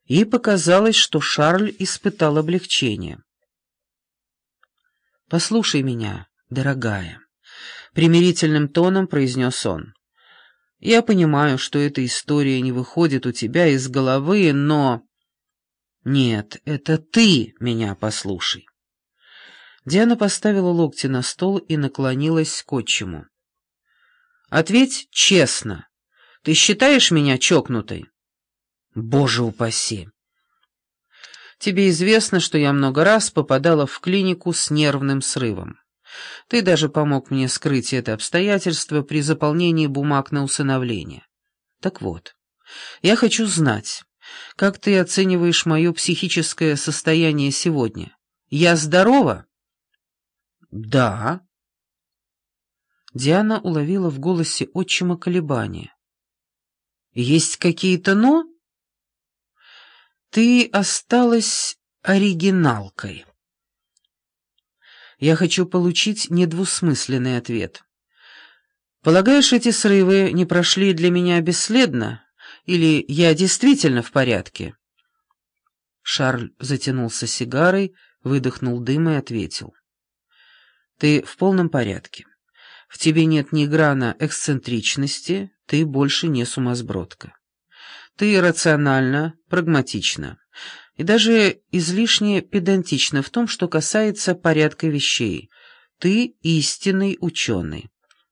Ей показалось, что Шарль испытал облегчение. «Послушай меня, дорогая», — примирительным тоном произнес он. «Я понимаю, что эта история не выходит у тебя из головы, но...» «Нет, это ты меня послушай». Диана поставила локти на стол и наклонилась к отчиму. «Ответь честно. Ты считаешь меня чокнутой?» «Боже упаси!» «Тебе известно, что я много раз попадала в клинику с нервным срывом. Ты даже помог мне скрыть это обстоятельство при заполнении бумаг на усыновление. Так вот, я хочу знать, как ты оцениваешь мое психическое состояние сегодня? Я здорова?» «Да». Диана уловила в голосе отчима колебания. «Есть какие-то «но»?» «Ты осталась оригиналкой». «Я хочу получить недвусмысленный ответ. Полагаешь, эти срывы не прошли для меня бесследно? Или я действительно в порядке?» Шарль затянулся сигарой, выдохнул дым и ответил. «Ты в полном порядке. В тебе нет ни грана эксцентричности, ты больше не сумасбродка. Ты рациональна, прагматична и даже излишне педантична в том, что касается порядка вещей. Ты истинный ученый».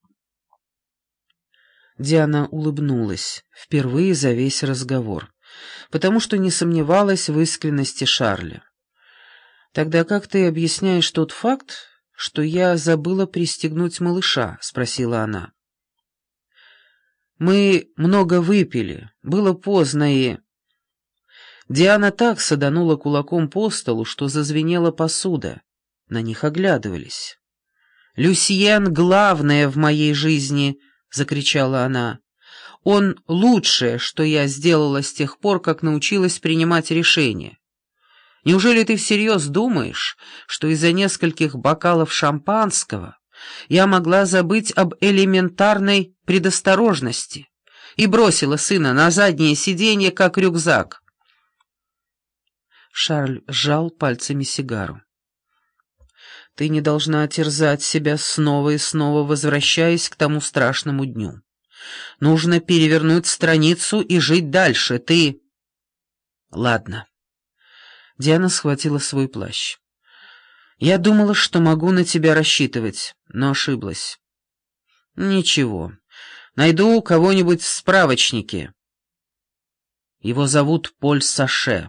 Диана улыбнулась впервые за весь разговор, потому что не сомневалась в искренности Шарля. «Тогда как ты объясняешь тот факт, что я забыла пристегнуть малыша?» — спросила она. «Мы много выпили, было поздно и...» Диана так саданула кулаком по столу, что зазвенела посуда. На них оглядывались. «Люсьен — главное в моей жизни!» — закричала она. «Он лучшее, что я сделала с тех пор, как научилась принимать решения. Неужели ты всерьез думаешь, что из-за нескольких бокалов шампанского я могла забыть об элементарной предосторожности и бросила сына на заднее сиденье, как рюкзак?» Шарль сжал пальцами сигару. «Ты не должна терзать себя снова и снова, возвращаясь к тому страшному дню. Нужно перевернуть страницу и жить дальше. Ты...» «Ладно». Диана схватила свой плащ. «Я думала, что могу на тебя рассчитывать, но ошиблась». «Ничего. Найду кого-нибудь в справочнике. Его зовут Поль Саше».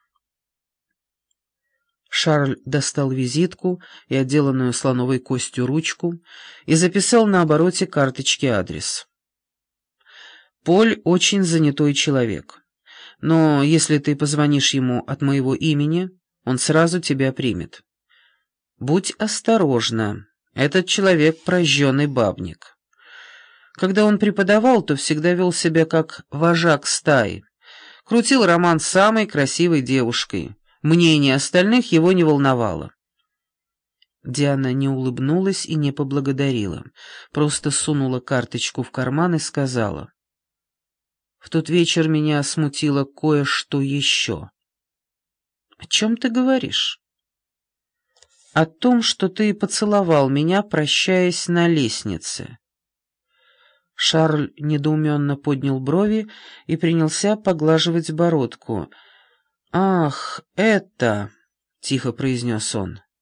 Шарль достал визитку и отделанную слоновой костью ручку и записал на обороте карточки адрес. «Поль очень занятой человек, но если ты позвонишь ему от моего имени, он сразу тебя примет. Будь осторожна, этот человек прожженный бабник. Когда он преподавал, то всегда вел себя как вожак стаи, крутил роман с самой красивой девушкой». Мнение остальных его не волновало. Диана не улыбнулась и не поблагодарила, просто сунула карточку в карман и сказала: «В тот вечер меня смутило кое-что еще». «О чем ты говоришь?» «О том, что ты поцеловал меня, прощаясь на лестнице». Шарль недоуменно поднял брови и принялся поглаживать бородку. «Ах, это...» — тихо произнес он.